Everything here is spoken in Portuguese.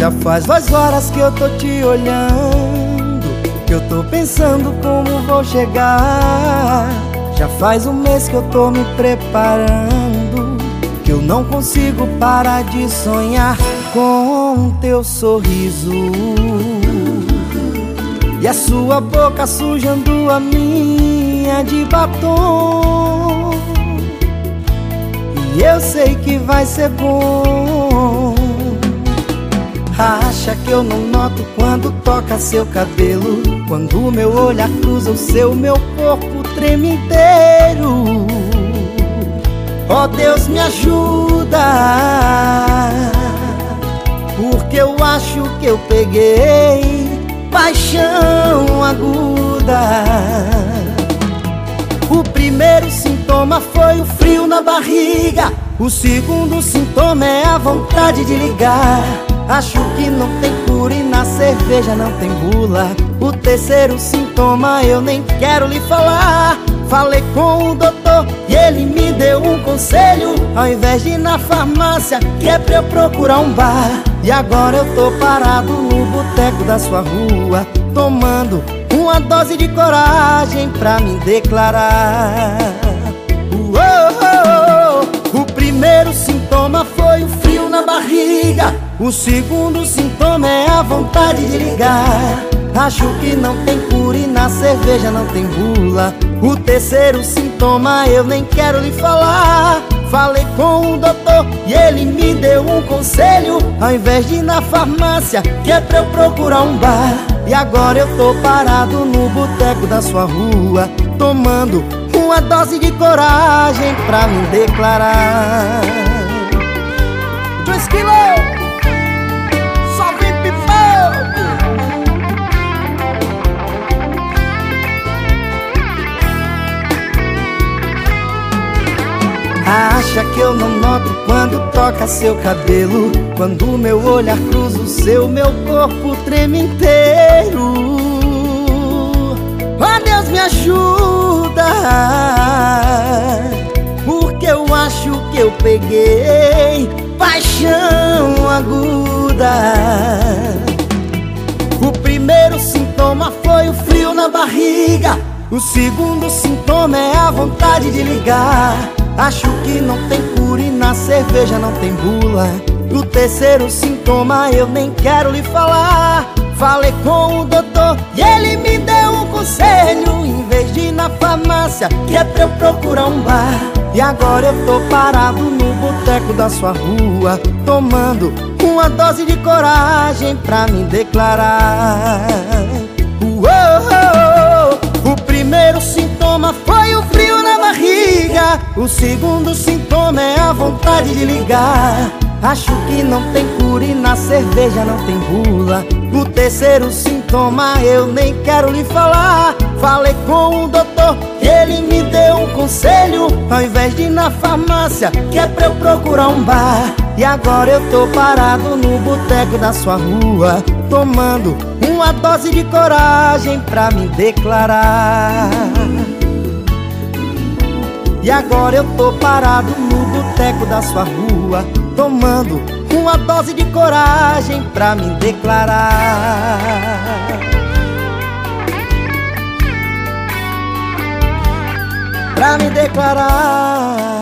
Já faz 2 horas que eu tô te olhando, que eu tô pensando como vou chegar. Já faz 1 mês que eu tô me preparando, que eu não consigo parar de sonhar com teu sorriso e a sua boca sujando a minha de batom. E eu sei que vai ser bom. Acha que eu não noto quando toca seu cabelo? Quando meu olhar cruza o seu, meu corpo treme inteiro. Oh Deus, me ajuda, porque eu acho que eu peguei paixão aguda. O primeiro sintoma foi o frio na barriga, o segundo sintoma é a vontade de ligar. Acho que não tem cura e na cerveja não tem bula. O terceiro sintoma eu nem quero lhe falar. Falei com o doutor e ele me deu um conselho: ao invés de ir na farmácia, que é pra eu procurar um bar. E agora eu tô parado no boteco da sua rua, tomando uma dose de coragem pra me declarar. O primeiro sintoma foi o frio na barriga, o segundo sintoma é a vontade de ligar. Acho que não tem cura e na cerveja não tem bula. O terceiro sintoma eu nem quero lhe falar. Falei com o doutor e ele me deu um conselho: ao invés de ir na farmácia, que é pra eu procurar um bar. E agora eu tô parado no boteco da sua rua, tomando uma dose de coragem pra me declarar. 2 quilos, só vem pipoco. Acha que eu não noto quando toca seu cabelo? Quando meu olhar cruza o seu, meu corpo treme inteiro. Oh Deus, me ajuda, porque eu acho que eu peguei paixão aguda. O primeiro sintoma foi o frio na barriga, o segundo sintoma é a vontade de ligar. Acho que não tem cura e na cerveja não tem bula. O terceiro sintoma eu nem quero lhe falar. Falei com o doutor e ele me deu um conselho: em vez de ir na farmácia, que é pra eu procurar um bar. E agora eu tô parado no boteco da sua rua, tomando uma dose de coragem pra me declarar. O primeiro sintoma foi o frio na barriga, o segundo sintoma é a vontade de ligar. Acho que não tem cura e na cerveja não tem bula. O terceiro sintoma eu nem quero lhe falar. Falei com o doutor e ele me deu um conselho: ao invés de ir na farmácia, que é pra eu procurar um bar. E agora eu tô parado no boteco da sua rua, tomando uma dose de coragem pra me declarar. E agora eu tô parado no boteco da sua rua, tomando uma dose de coragem pra me declarar. Pra me declarar.